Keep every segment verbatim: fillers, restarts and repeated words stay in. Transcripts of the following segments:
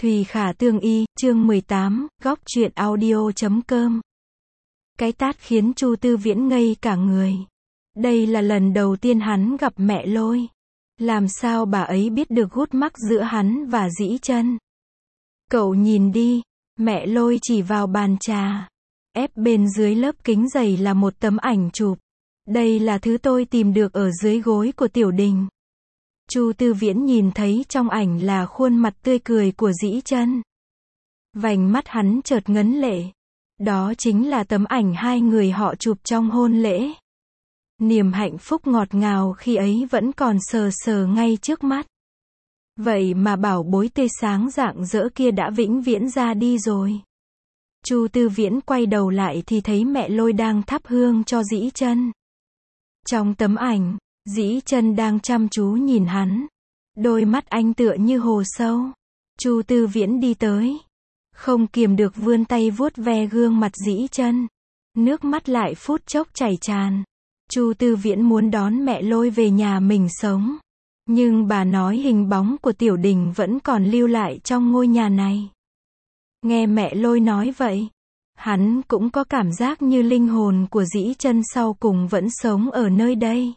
Thùy Khả Tương Y, chương mười tám, góc truyện audio chấm com. Cái tát khiến Chu Tư Viễn ngây cả người. Đây là lần đầu tiên hắn gặp mẹ Lôi. Làm sao bà ấy biết được gút mắc giữa hắn và Dĩ Chân? Cậu nhìn đi, mẹ Lôi chỉ vào bàn trà. Ép bên dưới lớp kính dày là một tấm ảnh chụp. Đây là thứ tôi tìm được ở dưới gối của Tiểu Đình. Chu Tư Viễn nhìn thấy trong ảnh là khuôn mặt tươi cười của Dĩ Chân. Vành mắt hắn chợt ngấn lệ. Đó chính là tấm ảnh hai người họ chụp trong hôn lễ. Niềm hạnh phúc ngọt ngào khi ấy vẫn còn sờ sờ ngay trước mắt. Vậy mà bảo bối tươi sáng rạng rỡ kia đã vĩnh viễn ra đi rồi. Chu Tư Viễn quay đầu lại thì thấy mẹ Lôi đang thắp hương cho Dĩ Chân. Trong tấm ảnh, Dĩ Chân đang chăm chú nhìn hắn. Đôi mắt anh tựa như hồ sâu. Chu Tư Viễn đi tới. Không kiềm được vươn tay vuốt ve gương mặt Dĩ Chân. Nước mắt lại phút chốc chảy tràn. Chu Tư Viễn muốn đón mẹ Lôi về nhà mình sống. Nhưng bà nói hình bóng của Tiểu Đình vẫn còn lưu lại trong ngôi nhà này. Nghe mẹ Lôi nói vậy, hắn cũng có cảm giác như linh hồn của Dĩ Chân sau cùng vẫn sống ở nơi đây.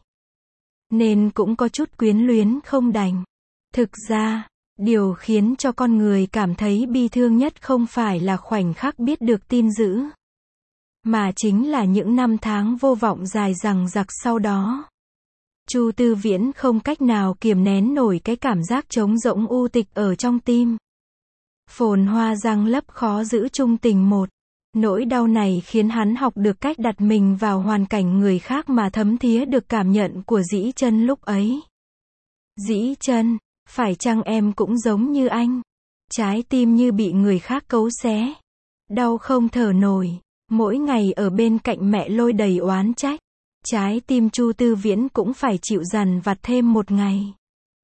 Nên cũng có chút quyến luyến không đành. Thực ra, điều khiến cho con người cảm thấy bi thương nhất không phải là khoảnh khắc biết được tin dữ, mà chính là những năm tháng vô vọng dài dằng dặc sau đó. Chu Tư Viễn không cách nào kiềm nén nổi cái cảm giác trống rỗng u tịch ở trong tim. Phồn hoa răng lấp khó giữ chung tình một. Nỗi đau này khiến hắn học được cách đặt mình vào hoàn cảnh người khác mà thấm thía được cảm nhận của Dĩ Chân lúc ấy. Dĩ Chân, phải chăng em cũng giống như anh? Trái tim như bị người khác cấu xé. Đau không thở nổi. Mỗi ngày ở bên cạnh mẹ Lôi đầy oán trách. Trái tim Chu Tư Viễn cũng phải chịu dằn vặt thêm một ngày.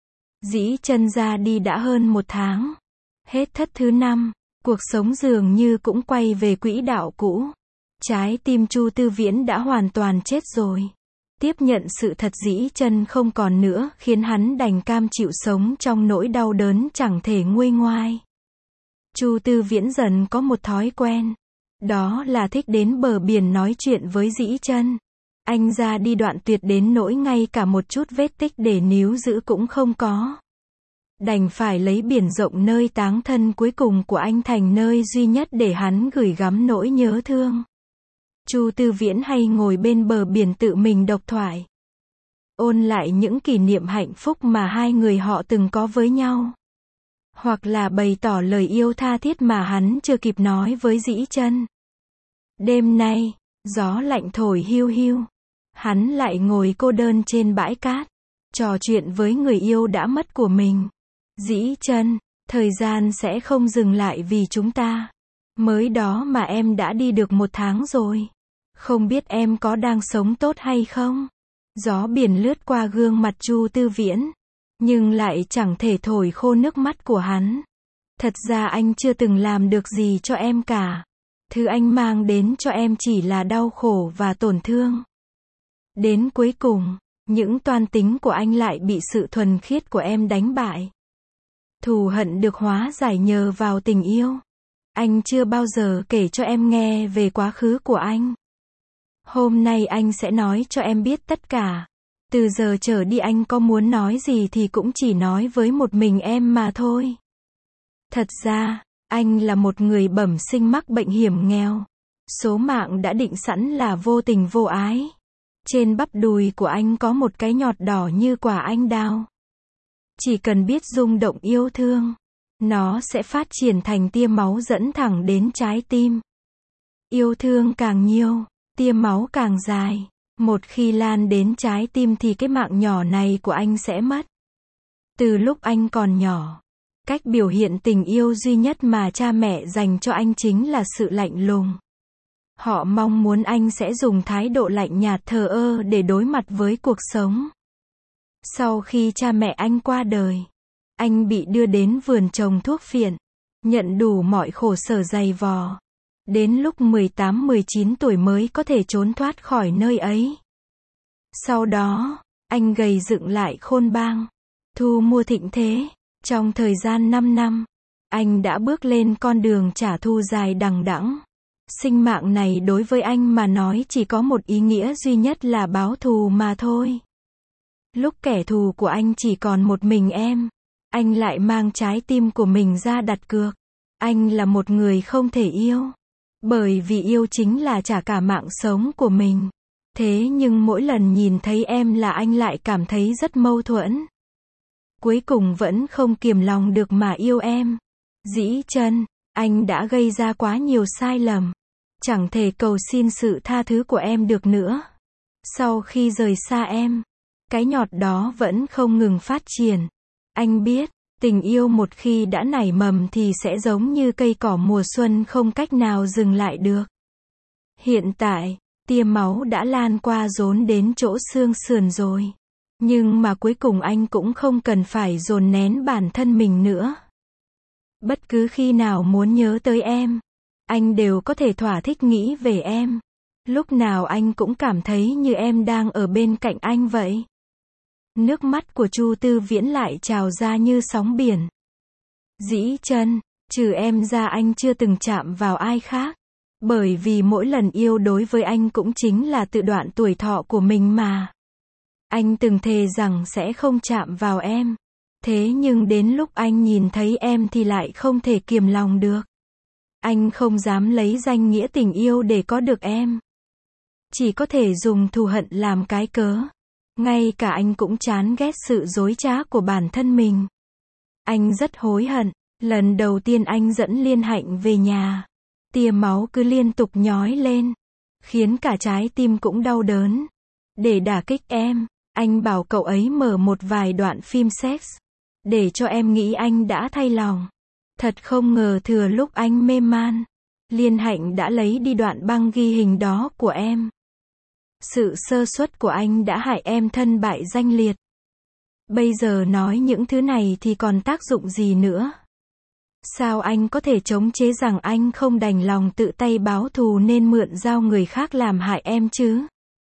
Dĩ Chân ra đi đã hơn một tháng. Hết thất thứ năm, cuộc sống dường như cũng quay về quỹ đạo cũ. Trái tim Chu Tư Viễn đã hoàn toàn chết rồi. Tiếp nhận sự thật Dĩ Chân không còn nữa khiến hắn đành cam chịu sống trong nỗi đau đớn chẳng thể nguôi ngoai. Chu Tư Viễn dần có một thói quen. Đó là thích đến bờ biển nói chuyện với Dĩ Chân. Anh ra đi đoạn tuyệt đến nỗi ngay cả một chút vết tích để níu giữ cũng không có. Đành phải lấy biển rộng nơi táng thân cuối cùng của anh thành nơi duy nhất để hắn gửi gắm nỗi nhớ thương. Chu Tư Viễn hay ngồi bên bờ biển tự mình độc thoại. Ôn lại những kỷ niệm hạnh phúc mà hai người họ từng có với nhau. Hoặc là bày tỏ lời yêu tha thiết mà hắn chưa kịp nói với Dĩ Chân. Đêm nay, gió lạnh thổi hiu hiu. Hắn lại ngồi cô đơn trên bãi cát, trò chuyện với người yêu đã mất của mình. Dĩ Chân, thời gian sẽ không dừng lại vì chúng ta. Mới đó mà em đã đi được một tháng rồi. Không biết em có đang sống tốt hay không? Gió biển lướt qua gương mặt Chu Tư Viễn, nhưng lại chẳng thể thổi khô nước mắt của hắn. Thật ra anh chưa từng làm được gì cho em cả. Thứ anh mang đến cho em chỉ là đau khổ và tổn thương. Đến cuối cùng, những toan tính của anh lại bị sự thuần khiết của em đánh bại. Thù hận được hóa giải nhờ vào tình yêu. Anh chưa bao giờ kể cho em nghe về quá khứ của anh. Hôm nay anh sẽ nói cho em biết tất cả. Từ giờ trở đi anh có muốn nói gì thì cũng chỉ nói với một mình em mà thôi. Thật ra, anh là một người bẩm sinh mắc bệnh hiểm nghèo. Số mạng đã định sẵn là vô tình vô ái. Trên bắp đùi của anh có một cái nhọt đỏ như quả anh đào. Chỉ cần biết rung động yêu thương, nó sẽ phát triển thành tia máu dẫn thẳng đến trái tim. Yêu thương càng nhiều, tia máu càng dài. Một khi lan đến trái tim thì cái mạng nhỏ này của anh sẽ mất. Từ lúc anh còn nhỏ, cách biểu hiện tình yêu duy nhất mà cha mẹ dành cho anh chính là sự lạnh lùng. Họ mong muốn anh sẽ dùng thái độ lạnh nhạt thờ ơ để đối mặt với cuộc sống. Sau khi cha mẹ anh qua đời, anh bị đưa đến vườn trồng thuốc phiện, nhận đủ mọi khổ sở dày vò. Đến lúc mười tám mười chín tuổi mới có thể trốn thoát khỏi nơi ấy. Sau đó, anh gầy dựng lại khôn bang, thu mua thịnh thế. Trong thời gian năm năm, Anh đã bước lên con đường trả thù dài đằng đẵng. Sinh mạng này đối với anh mà nói chỉ có một ý nghĩa duy nhất là báo thù mà thôi. Lúc kẻ thù của anh chỉ còn một mình em, anh lại mang trái tim của mình ra đặt cược. Anh là một người không thể yêu. Bởi vì yêu chính là trả cả mạng sống của mình. Thế nhưng mỗi lần nhìn thấy em là anh lại cảm thấy rất mâu thuẫn. Cuối cùng vẫn không kiềm lòng được mà yêu em. Dĩ Chân, anh đã gây ra quá nhiều sai lầm. Chẳng thể cầu xin sự tha thứ của em được nữa. Sau khi rời xa em, cái nhọt đó vẫn không ngừng phát triển. Anh biết, tình yêu một khi đã nảy mầm thì sẽ giống như cây cỏ mùa xuân không cách nào dừng lại được. Hiện tại, tia máu đã lan qua rốn đến chỗ xương sườn rồi. Nhưng mà cuối cùng anh cũng không cần phải dồn nén bản thân mình nữa. Bất cứ khi nào muốn nhớ tới em, anh đều có thể thỏa thích nghĩ về em. Lúc nào anh cũng cảm thấy như em đang ở bên cạnh anh vậy. Nước mắt của Chu Tư Viễn lại trào ra như sóng biển. Dĩ Chân, trừ em ra anh chưa từng chạm vào ai khác. Bởi vì mỗi lần yêu đối với anh cũng chính là tự đoạn tuổi thọ của mình mà. Anh từng thề rằng sẽ không chạm vào em. Thế nhưng đến lúc anh nhìn thấy em thì lại không thể kiềm lòng được. Anh không dám lấy danh nghĩa tình yêu để có được em. Chỉ có thể dùng thù hận làm cái cớ. Ngay cả anh cũng chán ghét sự dối trá của bản thân mình. Anh rất hối hận. Lần đầu tiên anh dẫn Liên Hạnh về nhà, tia máu cứ liên tục nhói lên, khiến cả trái tim cũng đau đớn. Để đả kích em, anh bảo cậu ấy mở một vài đoạn phim sex, để cho em nghĩ anh đã thay lòng. Thật không ngờ thừa lúc anh mê man, Liên Hạnh đã lấy đi đoạn băng ghi hình đó của em. Sự sơ suất của anh đã hại em thân bại danh liệt. Bây giờ nói những thứ này thì còn tác dụng gì nữa? Sao anh có thể chống chế rằng anh không đành lòng tự tay báo thù nên mượn dao người khác làm hại em chứ?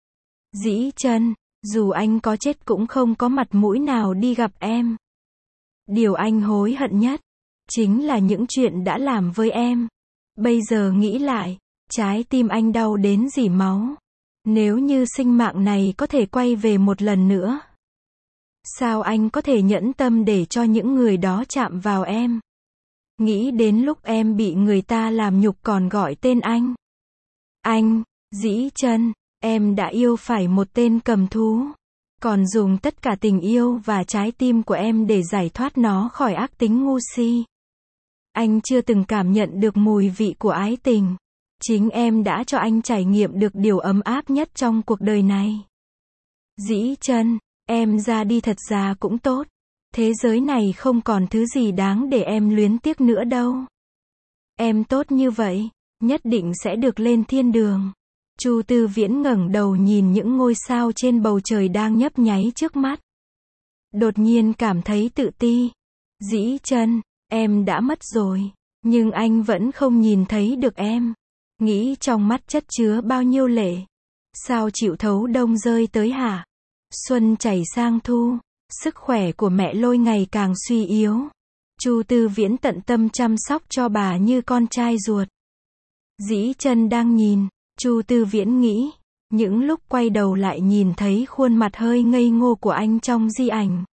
Dĩ Chân, dù anh có chết cũng không có mặt mũi nào đi gặp em. Điều anh hối hận nhất chính là những chuyện đã làm với em. Bây giờ nghĩ lại, trái tim anh đau đến rỉ máu. Nếu như sinh mạng này có thể quay về một lần nữa, sao anh có thể nhẫn tâm để cho những người đó chạm vào em? Nghĩ đến lúc em bị người ta làm nhục còn gọi tên anh. Anh, Dĩ Chân, em đã yêu phải một tên cầm thú. Còn dùng tất cả tình yêu và trái tim của em để giải thoát nó khỏi ác tính ngu si. Anh chưa từng cảm nhận được mùi vị của ái tình. Chính em đã cho anh trải nghiệm được điều ấm áp nhất trong cuộc đời này. Dĩ Chân, em ra đi thật ra cũng tốt. Thế giới này không còn thứ gì đáng để em luyến tiếc nữa đâu. Em tốt như vậy, nhất định sẽ được lên thiên đường. Chu Tư Viễn ngẩng đầu nhìn những ngôi sao trên bầu trời đang nhấp nháy trước mắt. Đột nhiên cảm thấy tự ti. Dĩ Chân, em đã mất rồi, nhưng anh vẫn không nhìn thấy được em. Nghĩ trong mắt chất chứa bao nhiêu lệ. Sao chịu thấu đông rơi tới hả? Xuân chảy sang thu. Sức khỏe của mẹ Lôi ngày càng suy yếu. Chu Tư Viễn tận tâm chăm sóc cho bà như con trai ruột. Dĩ Chân đang nhìn, Chu Tư Viễn nghĩ, những lúc quay đầu lại nhìn thấy khuôn mặt hơi ngây ngô của anh trong di ảnh.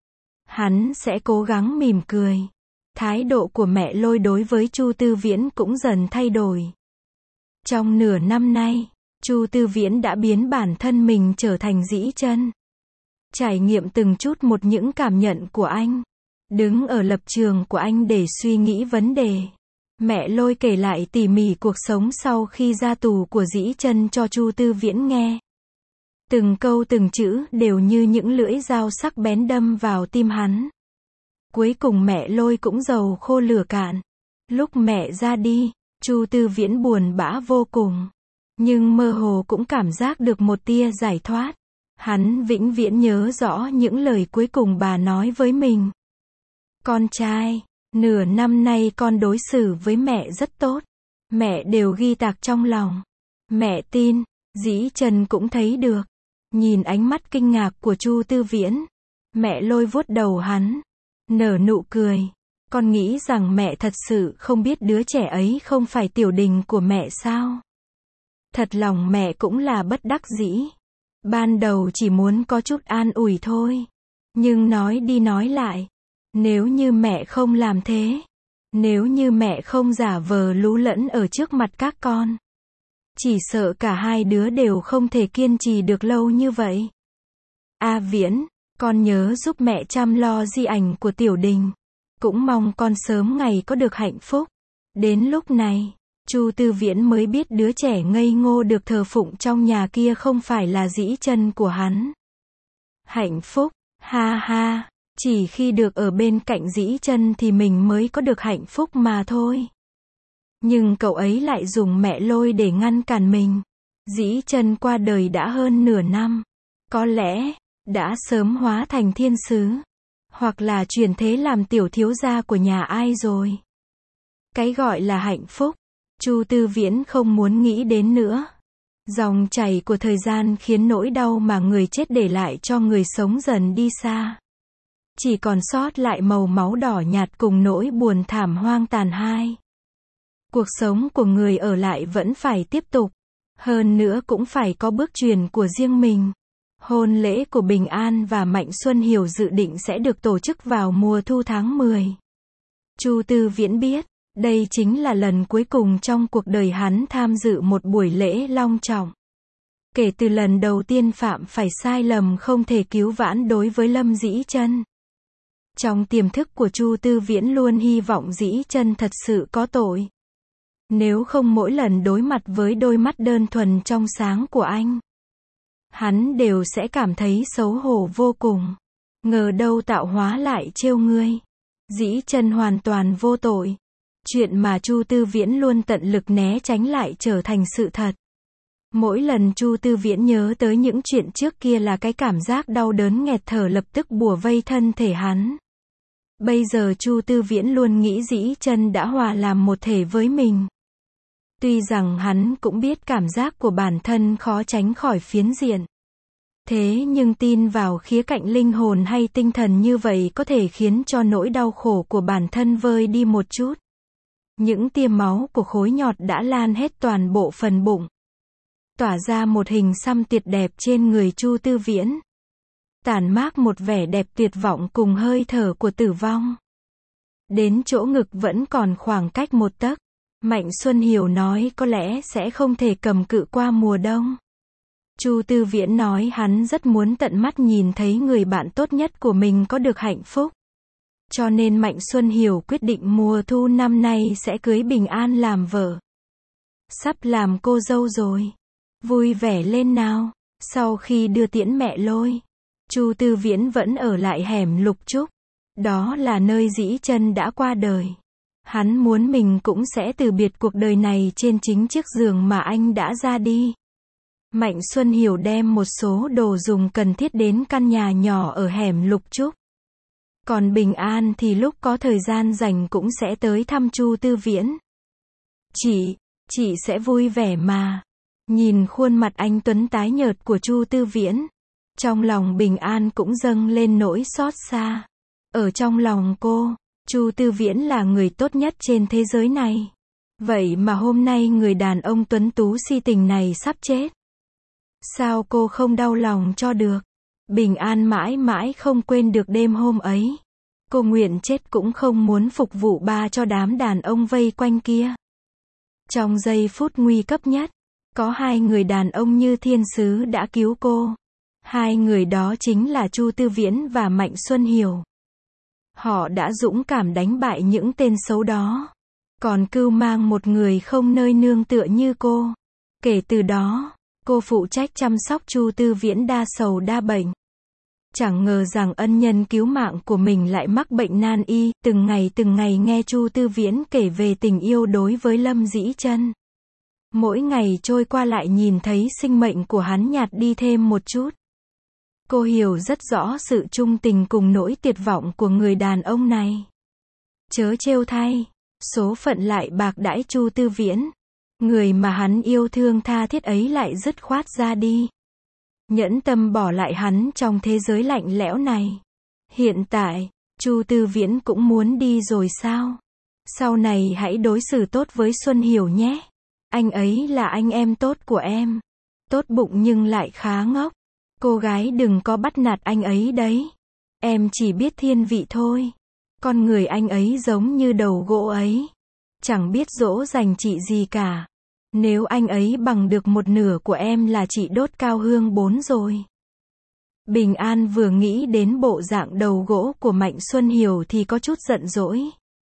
Hắn sẽ cố gắng mỉm cười. Thái độ của mẹ Lôi đối với Chu Tư Viễn cũng dần thay đổi. Trong nửa năm nay, Chu Tư Viễn đã biến bản thân mình trở thành Dĩ Chân. Trải nghiệm từng chút một những cảm nhận của anh. Đứng ở lập trường của anh để suy nghĩ vấn đề. Mẹ Lôi kể lại tỉ mỉ cuộc sống sau khi ra tù của Dĩ Chân cho Chu Tư Viễn nghe. Từng câu từng chữ đều như những lưỡi dao sắc bén đâm vào tim hắn. Cuối cùng mẹ Lôi cũng dầu khô lửa cạn. Lúc mẹ ra đi, Chu Tư Viễn buồn bã vô cùng. Nhưng mơ hồ cũng cảm giác được một tia giải thoát. Hắn vĩnh viễn nhớ rõ những lời cuối cùng bà nói với mình. Con trai, nửa năm nay con đối xử với mẹ rất tốt. Mẹ đều ghi tạc trong lòng. Mẹ tin, Dĩ Chân cũng thấy được. Nhìn ánh mắt kinh ngạc của Chu Tư Viễn, mẹ Lôi vuốt đầu hắn, nở nụ cười. Con nghĩ rằng mẹ thật sự không biết đứa trẻ ấy không phải Tiểu Đình của mẹ sao? Thật lòng mẹ cũng là bất đắc dĩ. Ban đầu chỉ muốn có chút an ủi thôi. Nhưng nói đi nói lại, nếu như mẹ không làm thế, nếu như mẹ không giả vờ lú lẫn ở trước mặt các con, chỉ sợ cả hai đứa đều không thể kiên trì được lâu như vậy. A Viễn, con nhớ giúp mẹ chăm lo di ảnh của Tiểu Đình. Cũng mong con sớm ngày có được hạnh phúc. Đến lúc này, Chu Tư Viễn mới biết đứa trẻ ngây ngô được thờ phụng trong nhà kia không phải là Dĩ Chân của hắn. Hạnh phúc, ha ha, chỉ khi được ở bên cạnh Dĩ Chân thì mình mới có được hạnh phúc mà thôi. Nhưng cậu ấy lại dùng mẹ Lôi để ngăn cản mình. Dĩ Chân qua đời đã hơn nửa năm. Có lẽ, đã sớm hóa thành thiên sứ. Hoặc là chuyển thế làm tiểu thiếu gia của nhà ai rồi. Cái gọi là hạnh phúc, Chu Tư Viễn không muốn nghĩ đến nữa. Dòng chảy của thời gian khiến nỗi đau mà người chết để lại cho người sống dần đi xa. Chỉ còn sót lại màu máu đỏ nhạt cùng nỗi buồn thảm hoang tàn hai. Cuộc sống của người ở lại vẫn phải tiếp tục. Hơn nữa cũng phải có bước truyền của riêng mình. Hôn lễ của Bình An và Mạnh Xuân Hiểu dự định sẽ được tổ chức vào mùa thu tháng mười. Chu Tư Viễn biết, đây chính là lần cuối cùng trong cuộc đời hắn tham dự một buổi lễ long trọng. Kể từ lần đầu tiên phạm phải sai lầm không thể cứu vãn đối với Lâm Dĩ Chân. Trong tiềm thức của Chu Tư Viễn luôn hy vọng Dĩ Chân thật sự có tội. Nếu không mỗi lần đối mặt với đôi mắt đơn thuần trong sáng của anh, hắn đều sẽ cảm thấy xấu hổ vô cùng. Ngờ đâu tạo hóa lại trêu ngươi. Dĩ Chân hoàn toàn vô tội. Chuyện mà Chu Tư Viễn luôn tận lực né tránh lại trở thành sự thật. Mỗi lần Chu Tư Viễn nhớ tới những chuyện trước kia là cái cảm giác đau đớn nghẹt thở lập tức bủa vây thân thể hắn. Bây giờ Chu Tư Viễn luôn nghĩ Dĩ Chân đã hòa làm một thể với mình. Tuy rằng hắn cũng biết cảm giác của bản thân khó tránh khỏi phiến diện. Thế nhưng tin vào khía cạnh linh hồn hay tinh thần như vậy có thể khiến cho nỗi đau khổ của bản thân vơi đi một chút. Những tia máu của khối nhọt đã lan hết toàn bộ phần bụng. Tỏa ra một hình xăm tuyệt đẹp trên người Chu Tư Viễn. Tản mát một vẻ đẹp tuyệt vọng cùng hơi thở của tử vong. Đến chỗ ngực vẫn còn khoảng cách một tấc. Mạnh Xuân Hiểu nói có lẽ sẽ không thể cầm cự qua mùa đông. Chu Tư Viễn nói hắn rất muốn tận mắt nhìn thấy người bạn tốt nhất của mình có được hạnh phúc. Cho nên Mạnh Xuân Hiểu quyết định mùa thu năm nay sẽ cưới Bình An làm vợ. Sắp làm cô dâu rồi. Vui vẻ lên nào. Sau khi đưa tiễn mẹ Lôi, Chu Tư Viễn vẫn ở lại hẻm Lục Trúc. Đó là nơi Dĩ Chân đã qua đời. Hắn muốn mình cũng sẽ từ biệt cuộc đời này trên chính chiếc giường mà anh đã ra đi. Mạnh Xuân Hiểu đem một số đồ dùng cần thiết đến căn nhà nhỏ ở hẻm Lục Trúc. Còn Bình An thì lúc có thời gian rảnh cũng sẽ tới thăm Chu Tư Viễn. Chị, chị sẽ vui vẻ mà. Nhìn khuôn mặt anh tuấn tái nhợt của Chu Tư Viễn, trong lòng Bình An cũng dâng lên nỗi xót xa. Ở trong lòng cô, Chu Tư Viễn là người tốt nhất trên thế giới này. Vậy mà hôm nay người đàn ông tuấn tú si tình này sắp chết. Sao cô không đau lòng cho được? Bình An mãi mãi không quên được đêm hôm ấy. Cô nguyện chết cũng không muốn phục vụ ba cho đám đàn ông vây quanh kia. Trong giây phút nguy cấp nhất, có hai người đàn ông như thiên sứ đã cứu cô. Hai người đó chính là Chu Tư Viễn và Mạnh Xuân Hiểu. Họ đã dũng cảm đánh bại những tên xấu đó. Còn cưu mang một người không nơi nương tựa như cô. Kể từ đó, cô phụ trách chăm sóc Chu Tư Viễn đa sầu đa bệnh. Chẳng ngờ rằng ân nhân cứu mạng của mình lại mắc bệnh nan y, từng ngày từng ngày nghe Chu Tư Viễn kể về tình yêu đối với Lâm Dĩ Chân. Mỗi ngày trôi qua lại nhìn thấy sinh mệnh của hắn nhạt đi thêm một chút. Cô hiểu rất rõ sự trung tình cùng nỗi tuyệt vọng của người đàn ông này. Chớ trêu thay, số phận lại bạc đãi Chu Tư Viễn. Người mà hắn yêu thương tha thiết ấy lại dứt khoát ra đi. Nhẫn tâm bỏ lại hắn trong thế giới lạnh lẽo này. Hiện tại, Chu Tư Viễn cũng muốn đi rồi sao? Sau này hãy đối xử tốt với Xuân Hiểu nhé. Anh ấy là anh em tốt của em. Tốt bụng nhưng lại khá ngốc. Cô gái đừng có bắt nạt anh ấy đấy. Em chỉ biết thiên vị thôi. Con người anh ấy giống như đầu gỗ ấy. Chẳng biết dỗ dành chị gì cả. Nếu anh ấy bằng được một nửa của em là chị đốt cao hương bốn rồi. Bình An vừa nghĩ đến bộ dạng đầu gỗ của Mạnh Xuân Hiểu thì có chút giận dỗi.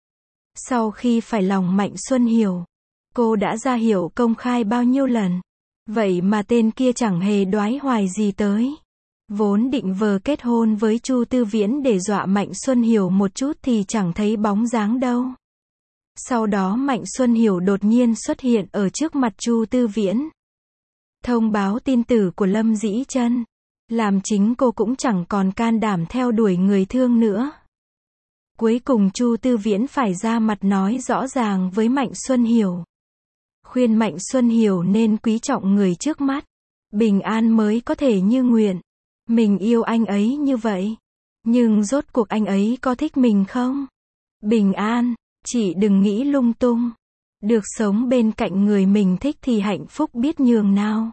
Sau khi phải lòng Mạnh Xuân Hiểu, cô đã ra hiệu công khai bao nhiêu lần. Vậy mà tên kia chẳng hề đoái hoài gì tới. Vốn định vờ kết hôn với Chu Tư Viễn để dọa Mạnh Xuân Hiểu một chút thì chẳng thấy bóng dáng đâu. Sau đó Mạnh Xuân Hiểu đột nhiên xuất hiện ở trước mặt Chu Tư Viễn. Thông báo tin tử của Lâm Dĩ Chân. Làm chính cô cũng chẳng còn can đảm theo đuổi người thương nữa. Cuối cùng Chu Tư Viễn phải ra mặt nói rõ ràng với Mạnh Xuân Hiểu. Khuyên Mạnh Xuân Hiểu nên quý trọng người trước mắt. Bình An mới có thể như nguyện. Mình yêu anh ấy như vậy. Nhưng rốt cuộc anh ấy có thích mình không? Bình An, chị đừng nghĩ lung tung. Được sống bên cạnh người mình thích thì hạnh phúc biết nhường nào.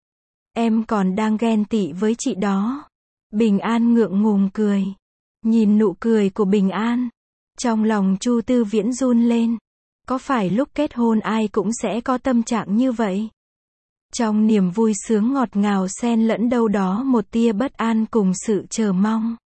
Em còn đang ghen tị với chị đó. Bình An ngượng ngùng cười. Nhìn nụ cười của Bình An. Trong lòng Chu Tư Viễn run lên. Có phải lúc kết hôn ai cũng sẽ có tâm trạng như vậy? Trong niềm vui sướng ngọt ngào xen lẫn đâu đó một tia bất an cùng sự chờ mong.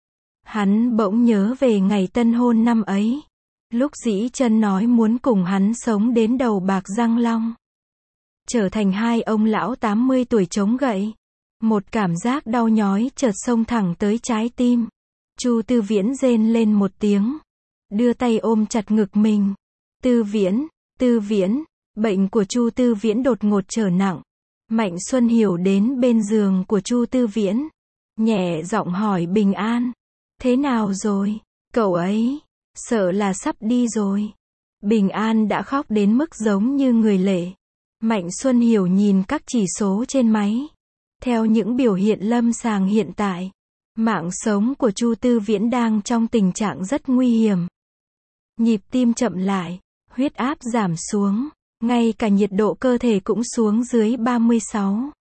Hắn bỗng nhớ về ngày tân hôn năm ấy. Lúc Dĩ Chân nói muốn cùng hắn sống đến đầu bạc răng long. Trở thành hai ông lão tám mươi tuổi chống gậy. Một cảm giác đau nhói chợt xông thẳng tới trái tim. Chu Tư Viễn rên lên một tiếng. Đưa tay ôm chặt ngực mình. Tư Viễn, Tư Viễn, bệnh của Chu Tư Viễn đột ngột trở nặng. Mạnh Xuân Hiểu đến bên giường của Chu Tư Viễn. Nhẹ giọng hỏi Bình An. Thế nào rồi? Cậu ấy, sợ là sắp đi rồi. Bình An đã khóc đến mức giống như người lệ. Mạnh Xuân Hiểu nhìn các chỉ số trên máy. Theo những biểu hiện lâm sàng hiện tại, mạng sống của Chu Tư Viễn đang trong tình trạng rất nguy hiểm. Nhịp tim chậm lại, huyết áp giảm xuống, ngay cả nhiệt độ cơ thể cũng xuống dưới ba mươi sáu phẩy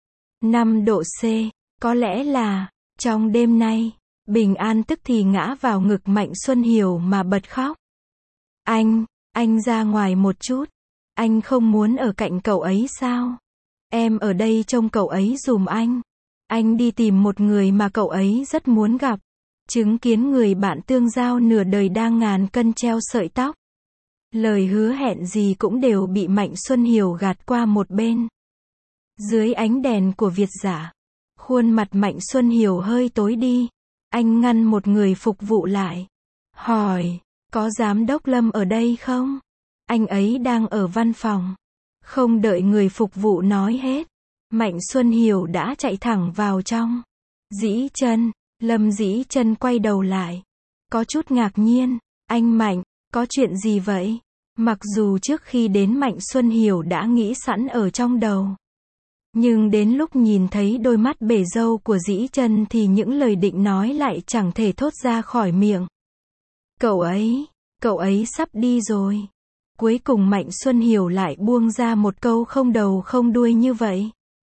năm độ C. Có lẽ là, trong đêm nay, Bình An tức thì ngã vào ngực Mạnh Xuân Hiểu mà bật khóc. Anh, anh ra ngoài một chút. Anh không muốn ở cạnh cậu ấy sao? Em ở đây trông cậu ấy giùm anh. Anh đi tìm một người mà cậu ấy rất muốn gặp. Chứng kiến người bạn tương giao nửa đời đang ngàn cân treo sợi tóc. Lời hứa hẹn gì cũng đều bị Mạnh Xuân Hiểu gạt qua một bên. Dưới ánh đèn của Việt giả, khuôn mặt Mạnh Xuân Hiểu hơi tối đi. Anh ngăn một người phục vụ lại. Hỏi, có giám đốc Lâm ở đây không? Anh ấy đang ở văn phòng. Không đợi người phục vụ nói hết, Mạnh Xuân Hiểu đã chạy thẳng vào trong. Dĩ Chân, Lâm Dĩ Chân quay đầu lại. Có chút ngạc nhiên. Anh Mạnh, có chuyện gì vậy? Mặc dù trước khi đến Mạnh Xuân Hiểu đã nghĩ sẵn ở trong đầu. Nhưng đến lúc nhìn thấy đôi mắt bể râu của Dĩ Chân thì những lời định nói lại chẳng thể thốt ra khỏi miệng. Cậu ấy, cậu ấy sắp đi rồi. Cuối cùng Mạnh Xuân Hiểu lại buông ra một câu không đầu không đuôi như vậy.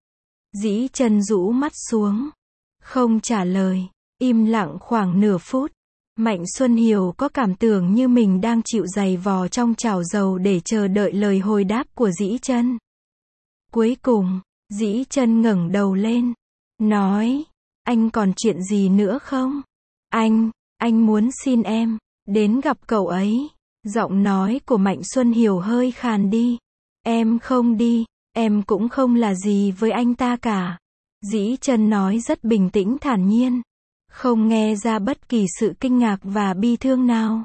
Dĩ Chân rũ mắt xuống. Không trả lời. Im lặng khoảng nửa phút. Mạnh Xuân Hiểu có cảm tưởng như mình đang chịu giày vò trong chảo dầu để chờ đợi lời hồi đáp của Dĩ Chân. Cuối cùng, Dĩ Chân ngẩng đầu lên. Nói, anh còn chuyện gì nữa không? Anh, anh muốn xin em, đến gặp cậu ấy. Giọng nói của Mạnh Xuân Hiểu hơi khàn đi. Em không đi, em cũng không là gì với anh ta cả. Dĩ Chân nói rất bình tĩnh thản nhiên. Không nghe ra bất kỳ sự kinh ngạc và bi thương nào.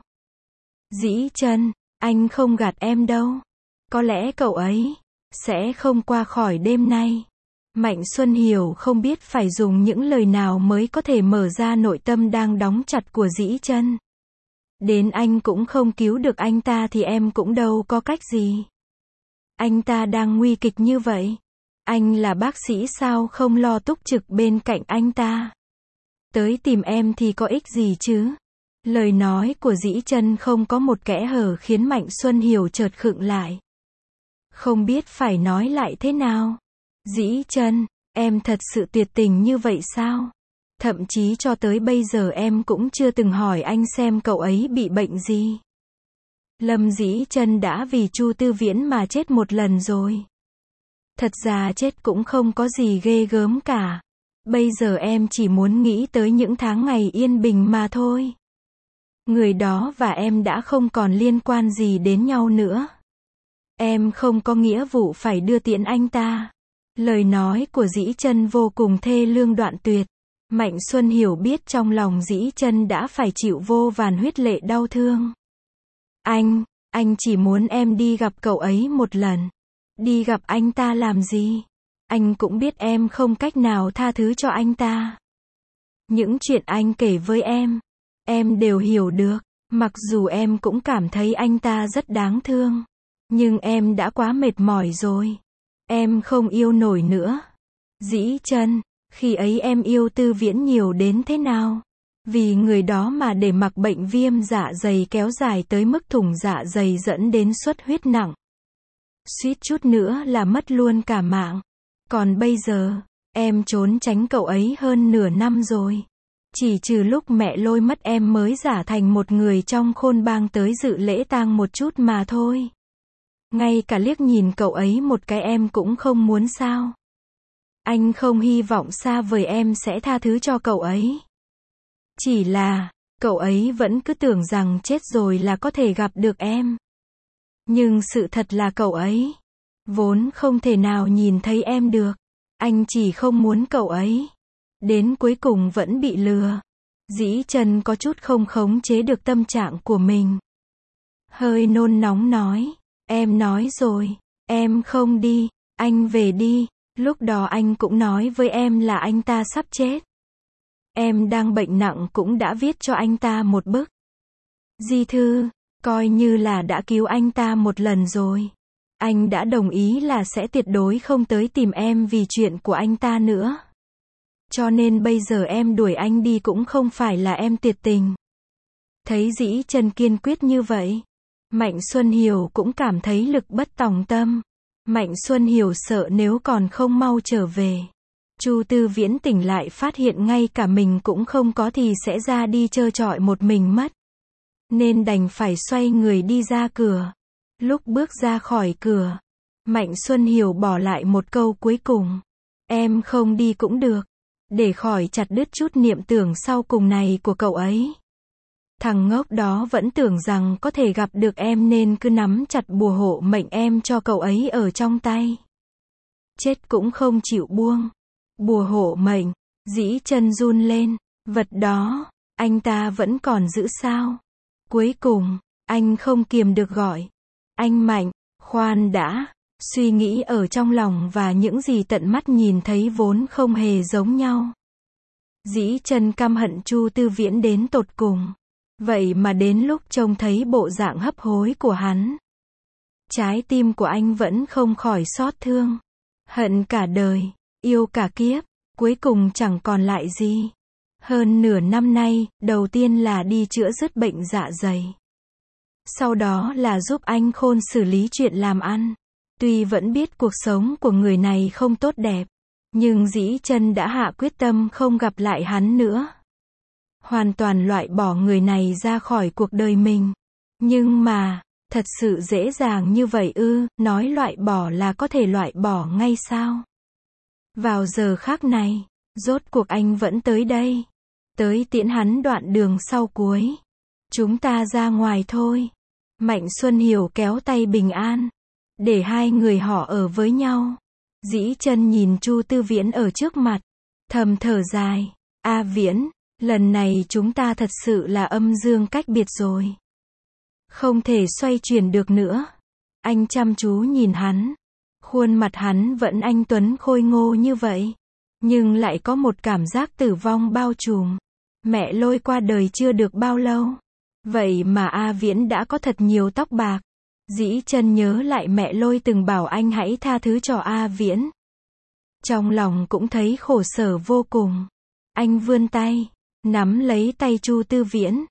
Dĩ Chân, anh không gạt em đâu. Có lẽ cậu ấy sẽ không qua khỏi đêm nay. Mạnh Xuân Hiểu không biết phải dùng những lời nào mới có thể mở ra nội tâm đang đóng chặt của Dĩ Chân. Đến anh cũng không cứu được anh ta thì em cũng đâu có cách gì. Anh ta đang nguy kịch như vậy. Anh là bác sĩ sao không lo túc trực bên cạnh anh ta? Tới tìm em thì có ích gì chứ? Lời nói của Dĩ Chân không có một kẽ hở khiến Mạnh Xuân Hiểu chợt khựng lại. Không biết phải nói lại thế nào. Dĩ Chân, em thật sự tuyệt tình như vậy sao? Thậm chí cho tới bây giờ em cũng chưa từng hỏi anh xem cậu ấy bị bệnh gì. Lâm Dĩ Chân đã vì Chu Tư Viễn mà chết một lần rồi. Thật ra chết cũng không có gì ghê gớm cả. Bây giờ em chỉ muốn nghĩ tới những tháng ngày yên bình mà thôi. Người đó và em đã không còn liên quan gì đến nhau nữa. Em không có nghĩa vụ phải đưa tiễn anh ta. Lời nói của Dĩ Chân vô cùng thê lương đoạn tuyệt. Mạnh Xuân Hiểu biết trong lòng Dĩ Chân đã phải chịu vô vàn huyết lệ đau thương. Anh, anh chỉ muốn em đi gặp cậu ấy một lần. Đi gặp anh ta làm gì? Anh cũng biết em không cách nào tha thứ cho anh ta. Những chuyện anh kể với em, em đều hiểu được. Mặc dù em cũng cảm thấy anh ta rất đáng thương. Nhưng em đã quá mệt mỏi rồi. Em không yêu nổi nữa. Dĩ Chân, khi ấy em yêu Tư Viễn nhiều đến thế nào? Vì người đó mà để mặc bệnh viêm dạ dày kéo dài tới mức thủng dạ dày dẫn đến xuất huyết nặng. Suýt chút nữa là mất luôn cả mạng. Còn bây giờ, em trốn tránh cậu ấy hơn nửa năm rồi. Chỉ trừ lúc mẹ Lôi mất em mới giả thành một người trong khôn bang tới dự lễ tang một chút mà thôi. Ngay cả liếc nhìn cậu ấy một cái em cũng không muốn sao? Anh không hy vọng xa vời em sẽ tha thứ cho cậu ấy. Chỉ là, cậu ấy vẫn cứ tưởng rằng chết rồi là có thể gặp được em. Nhưng sự thật là cậu ấy vốn không thể nào nhìn thấy em được. Anh chỉ không muốn cậu ấy đến cuối cùng vẫn bị lừa. Dĩ Chân có chút không khống chế được tâm trạng của mình. Hơi nôn nóng nói, em nói rồi, em không đi, anh về đi. Lúc đó anh cũng nói với em là anh ta sắp chết. Em đang bệnh nặng cũng đã viết cho anh ta một bức di thư, coi như là đã cứu anh ta một lần rồi. Anh đã đồng ý là sẽ tuyệt đối không tới tìm em vì chuyện của anh ta nữa. Cho nên bây giờ em đuổi anh đi cũng không phải là em tuyệt tình. Thấy Dĩ Chân kiên quyết như vậy, Mạnh Xuân Hiểu cũng cảm thấy lực bất tòng tâm. Mạnh Xuân Hiểu sợ nếu còn không mau trở về, Chu Tư Viễn tỉnh lại phát hiện ngay cả mình cũng không có thì sẽ ra đi trơ trọi một mình mất. Nên đành phải xoay người đi ra cửa. Lúc bước ra khỏi cửa, Mạnh Xuân Hiểu bỏ lại một câu cuối cùng. Em không đi cũng được. Để khỏi chặt đứt chút niệm tưởng sau cùng này của cậu ấy. Thằng ngốc đó vẫn tưởng rằng có thể gặp được em nên cứ nắm chặt bùa hộ mệnh em cho cậu ấy ở trong tay. Chết cũng không chịu buông. Bùa hộ mệnh, Dĩ Chân run lên. Vật đó, anh ta vẫn còn giữ sao? Cuối cùng, anh không kiềm được gọi. Anh Mạnh, khoan đã. Suy nghĩ ở trong lòng và những gì tận mắt nhìn thấy vốn không hề giống nhau. Dĩ Chân căm hận Chu Tư Viễn đến tột cùng. Vậy mà đến lúc trông thấy bộ dạng hấp hối của hắn, trái tim của anh vẫn không khỏi xót thương. Hận cả đời, yêu cả kiếp, cuối cùng chẳng còn lại gì. Hơn nửa năm nay, đầu tiên là đi chữa dứt bệnh dạ dày. Sau đó là giúp anh Khôn xử lý chuyện làm ăn. Tuy vẫn biết cuộc sống của người này không tốt đẹp, nhưng Dĩ Chân đã hạ quyết tâm không gặp lại hắn nữa. Hoàn toàn loại bỏ người này ra khỏi cuộc đời mình. Nhưng mà, thật sự dễ dàng như vậy ư? Nói loại bỏ là có thể loại bỏ ngay sao? Vào giờ khắc này, rốt cuộc anh vẫn tới đây. Tới tiễn hắn đoạn đường sau cuối. Chúng ta ra ngoài thôi. Mạnh Xuân Hiểu kéo tay Bình An. Để hai người họ ở với nhau. Dĩ Chân nhìn Chu Tư Viễn ở trước mặt. Thầm thở dài. A Viễn, lần này chúng ta thật sự là âm dương cách biệt rồi. Không thể xoay chuyển được nữa. Anh chăm chú nhìn hắn. Khuôn mặt hắn vẫn anh tuấn khôi ngô như vậy. Nhưng lại có một cảm giác tử vong bao trùm. Mẹ Lôi qua đời chưa được bao lâu. Vậy mà A Viễn đã có thật nhiều tóc bạc. Dĩ Chân nhớ lại mẹ Lôi từng bảo anh hãy tha thứ cho A Viễn. Trong lòng cũng thấy khổ sở vô cùng. Anh vươn tay, nắm lấy tay Chu Tư Viễn.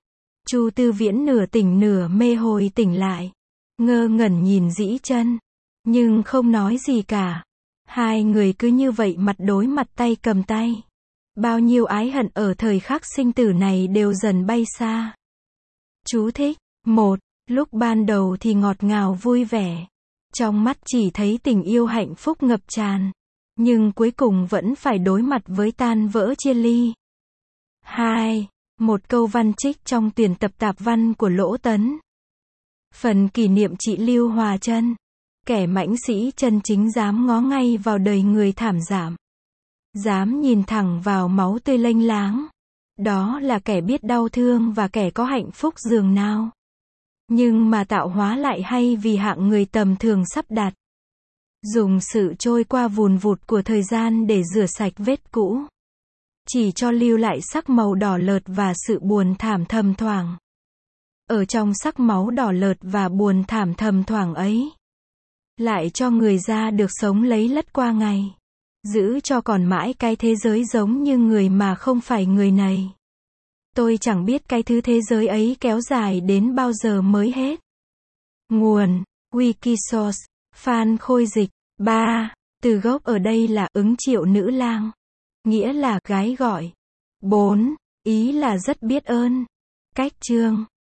Chu Tư Viễn nửa tỉnh nửa mê hồi tỉnh lại. Ngơ ngẩn nhìn Dĩ Chân. Nhưng không nói gì cả. Hai người cứ như vậy mặt đối mặt tay cầm tay. Bao nhiêu ái hận ở thời khắc sinh tử này đều dần bay xa. Chú thích. Một. Lúc ban đầu thì ngọt ngào vui vẻ. Trong mắt chỉ thấy tình yêu hạnh phúc ngập tràn. Nhưng cuối cùng vẫn phải đối mặt với tan vỡ chia ly. Hai. Một câu văn trích trong tuyển tập tạp văn của Lỗ Tấn. Phần kỷ niệm chị Lưu Hòa Trân. Kẻ mãnh sĩ chân chính dám ngó ngay vào đời người thảm giảm. Dám nhìn thẳng vào máu tươi lênh láng. Đó là kẻ biết đau thương và kẻ có hạnh phúc dường nào. Nhưng mà tạo hóa lại hay vì hạng người tầm thường sắp đặt. Dùng sự trôi qua vùn vụt của thời gian để rửa sạch vết cũ. Chỉ cho lưu lại sắc màu đỏ lợt và sự buồn thảm thầm thoảng. Ở trong sắc máu đỏ lợt và buồn thảm thầm thoảng ấy. Lại cho người ra được sống lấy lất qua ngày. Giữ cho còn mãi cái thế giới giống như người mà không phải người này. Tôi chẳng biết cái thứ thế giới ấy kéo dài đến bao giờ mới hết. Nguồn Wikisource Phan Khôi Dịch. Ba. Từ gốc ở đây là ứng triệu nữ lang. Nghĩa là gái gọi. Bốn. Ý là rất biết ơn. Cách chương